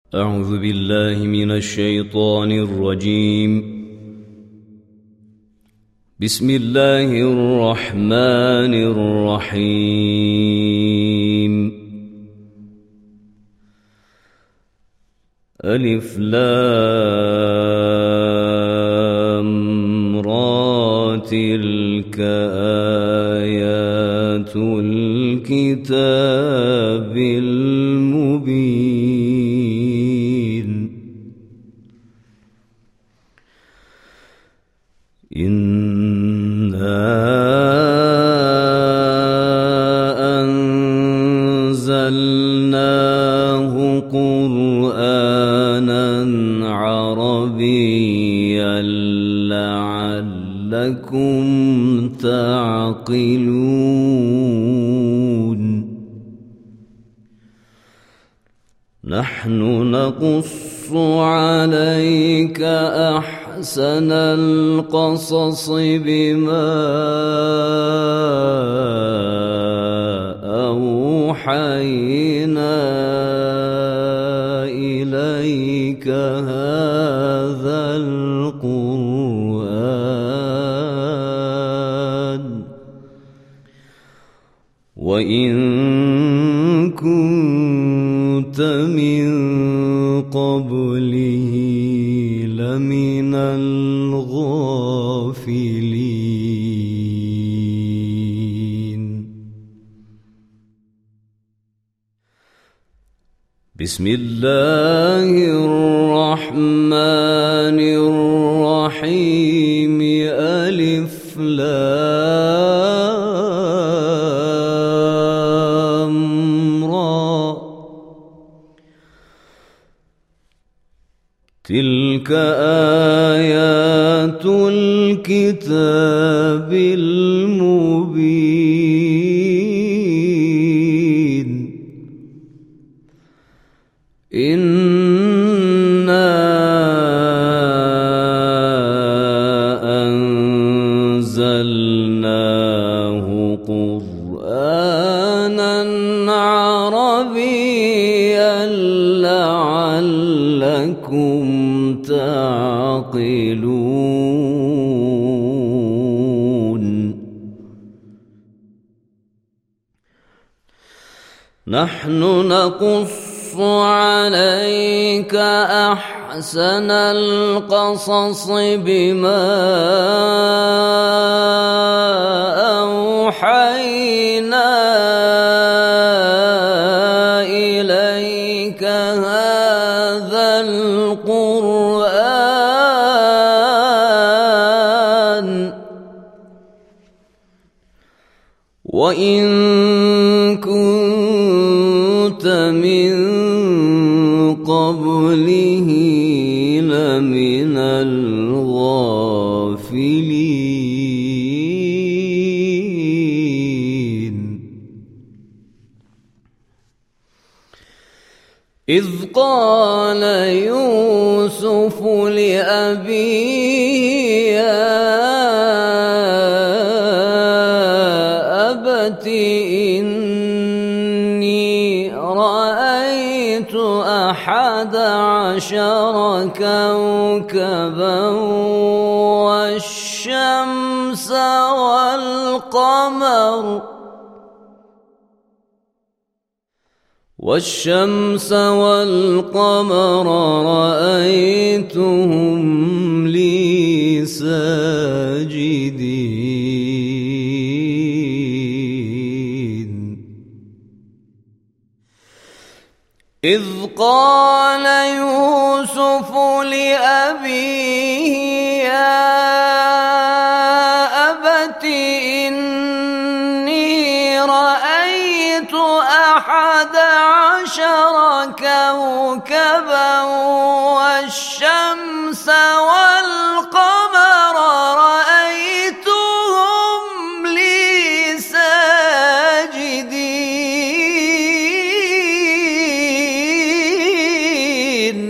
أعوذ بالله من الشيطان الرجيم. بسم الله الرحمن الرحيم. ألف لام را تلك آيات الكتاب المبين. إنا أنزلناه قرآنا عربيا لعلكم تعقلون. نحن نقص عليك أحسن القصص بما أوحينا إليك هذا القرآن وإن كنت من قبله لمن الغافلين. بسم الله الرحمن الرحيم. ألف لام را تلك آيات الكتاب المبين. إنا أنزلناه قرآنا عربيا لعلكم تعقلون. نحن نقص عليك أحسن القصص بما أوحينا إليك هذا القرآن وإن كنت من قبله لمن الغافلين. إذ قال يوسف لأبيه يا أبت إني رأيت 11 كوكبا والشمس والقمر رأيتهم لي ساجدين. إذ قال يوسف لأبيه يا أبت إني رأيت 11 كوكبا والشمس والقمر رأيتهم لي ساجدين.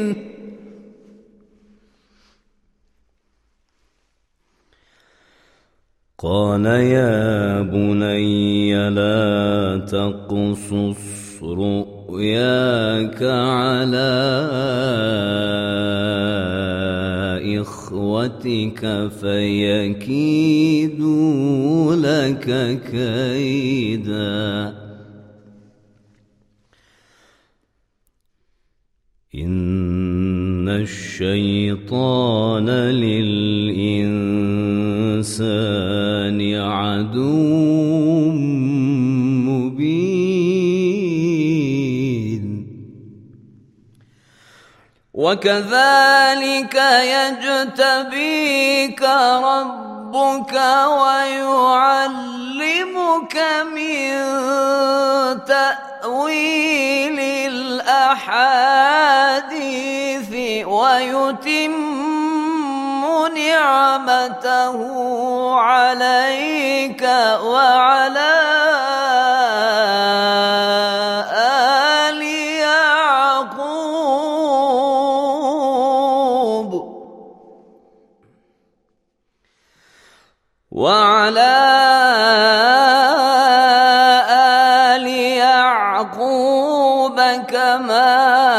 قال يا بني لا تقصص رؤياك رؤياك على إخوتك فيكيدوا لك كيدا إن الشيطان للإنسان عدو مبين وكذلك يجتبيك ربك ويعلمك من تأويل الأحاديث ويتم نعمته عليك وعلى آل يعقوب كما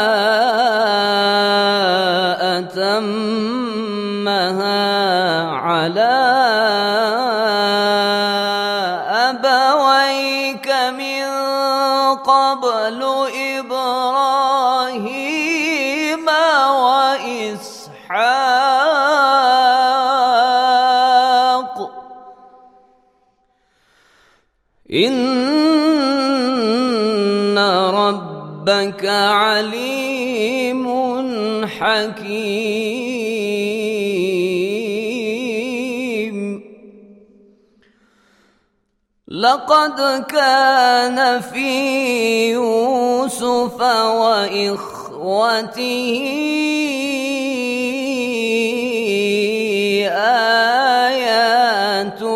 أتمها على أبويك من قبل إبراهيم وإسحاق إن ربك عليم حكيم لقد كان في يوسف وإخوته آيات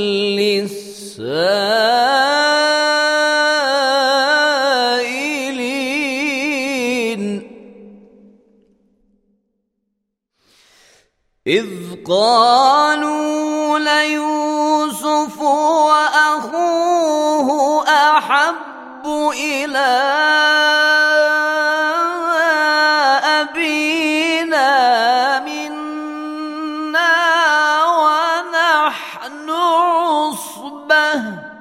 للسائلين إذ قالوا ليوسف وأخوه أحب إلى أبينا منا ونحن عصبة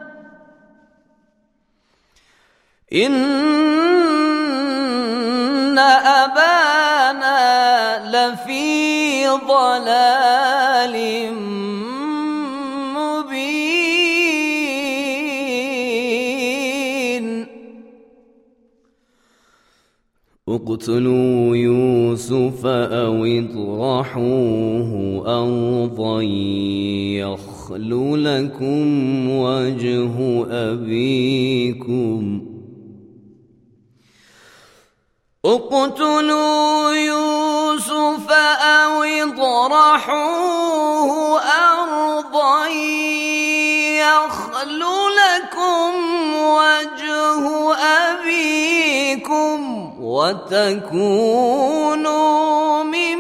إن أبانا لفي ضلال مبين اقتلوا يوسف أو اطرحوه أرضا يخل لكم وجه أبيكم اقتلوا يوسف أو اطرحوه أرضا يخل لكم وجه أبيكم وتكونوا من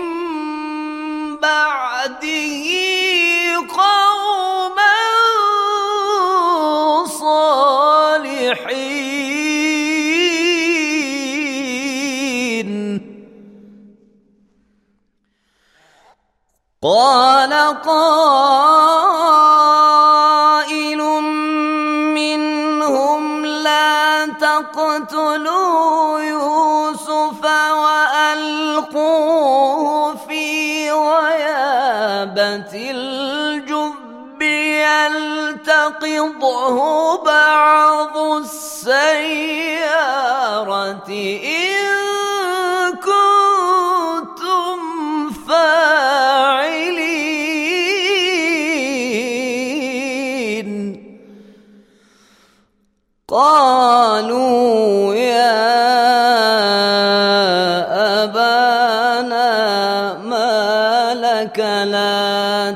بعده قوما صالحين قال قائل منهم لا تقتلوا يوسف وألقوه في غيابة الجب يلتقطه بعض السيارة إن كنتم فاعلين قالوا يا أبانا ما لك لا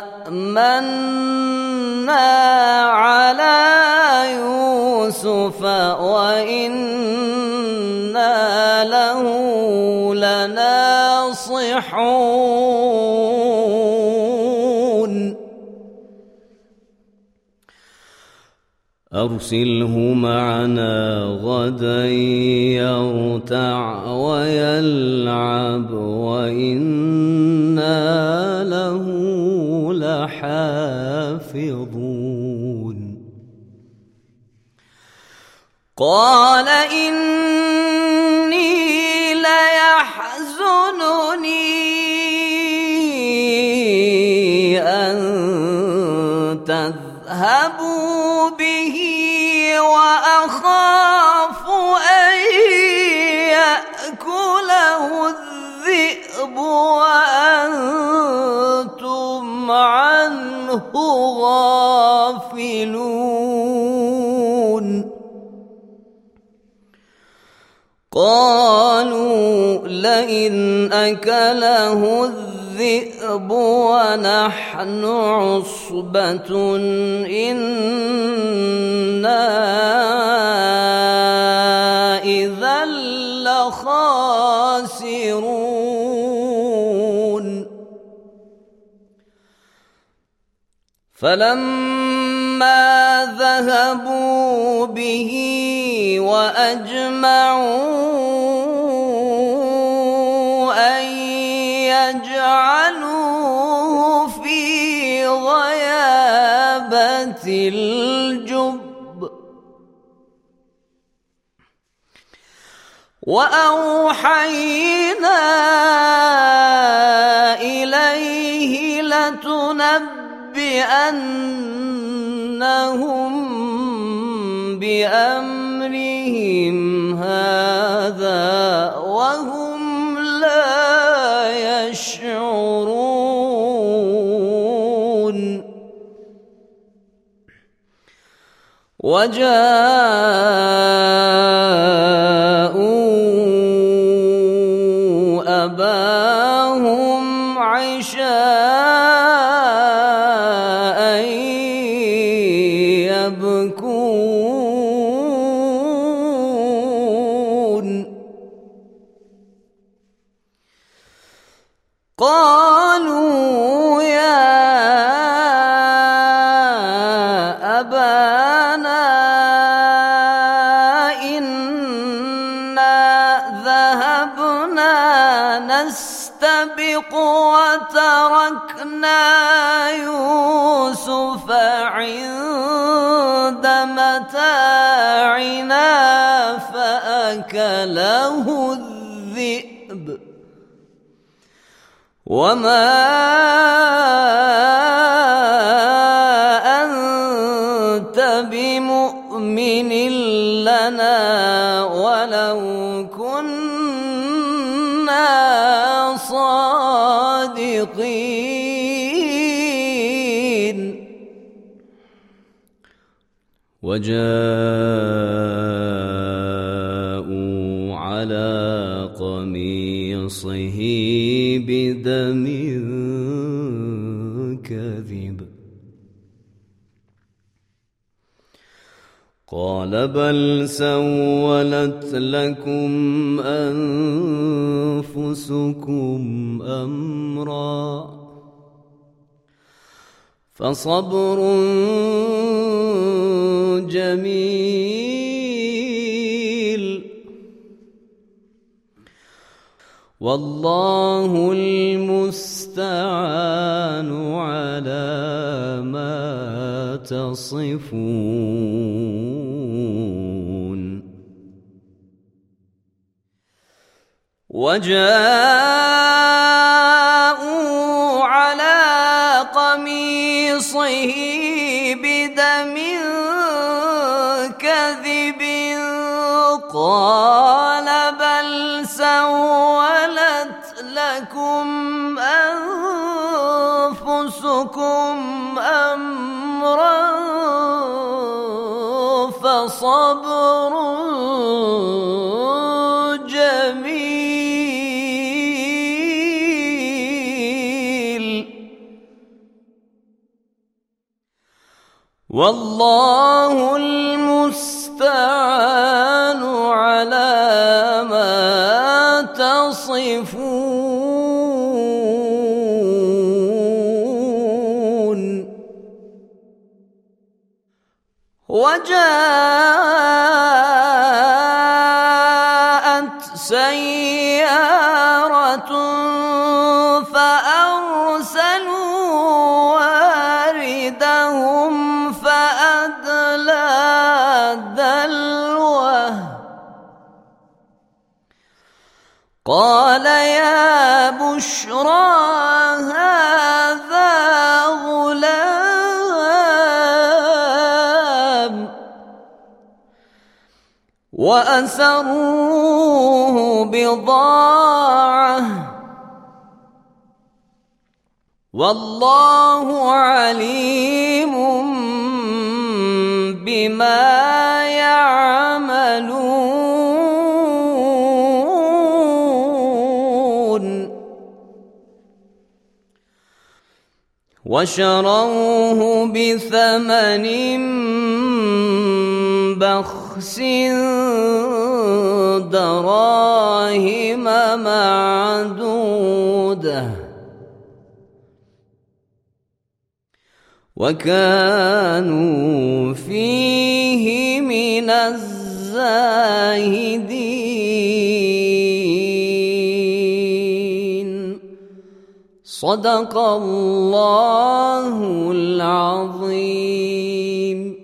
تأمنا على يوسف وإنا له لناصحون أرسله معنا غدا يرتع ويلعب وإنا له لحافظون قال إني ليحزنني أن تذهبوا به وأخاف أن يأكله الذئب وأنتم عنه غافلون قالوا لئن أكله الذئب ونحن عصبة إنا إذا لخاسرون فلما ذهبوا به وأجمعوا أن يجعلوه في غيابة الجب وأوحينا إليه لتنبئنهم بأمرهم هذا وهم لا يشعرون وجاءوا أباهم عشاء يبكون قالوا يا أبانا إنا ذهبنا نستبق وتركنا يوسف عند متاعنا فأكله الذئب وما أنت بمؤمن لنا ولو كنا صادقين وجاءوا على قميصه بدم كذب قال بل سولت لكم أنفسكم أمرا فصبر جميل والله المستعان على ما تصفون وجاءوا على قميصه بدم كذب قال بل سولت لكم أنفسكم أمرا فصبر جميل والله المستعان على ما تصفون وجاءت سيارة فأرسلوا واردهم فأدلى دلوه قال يا بشرى هذا غلام وأسروه بضاعة والله عليم بما يعملون وشروه بثمن بخس دراهم معدودة وكانوا فيه من الزاهدين صدق الله العظيم.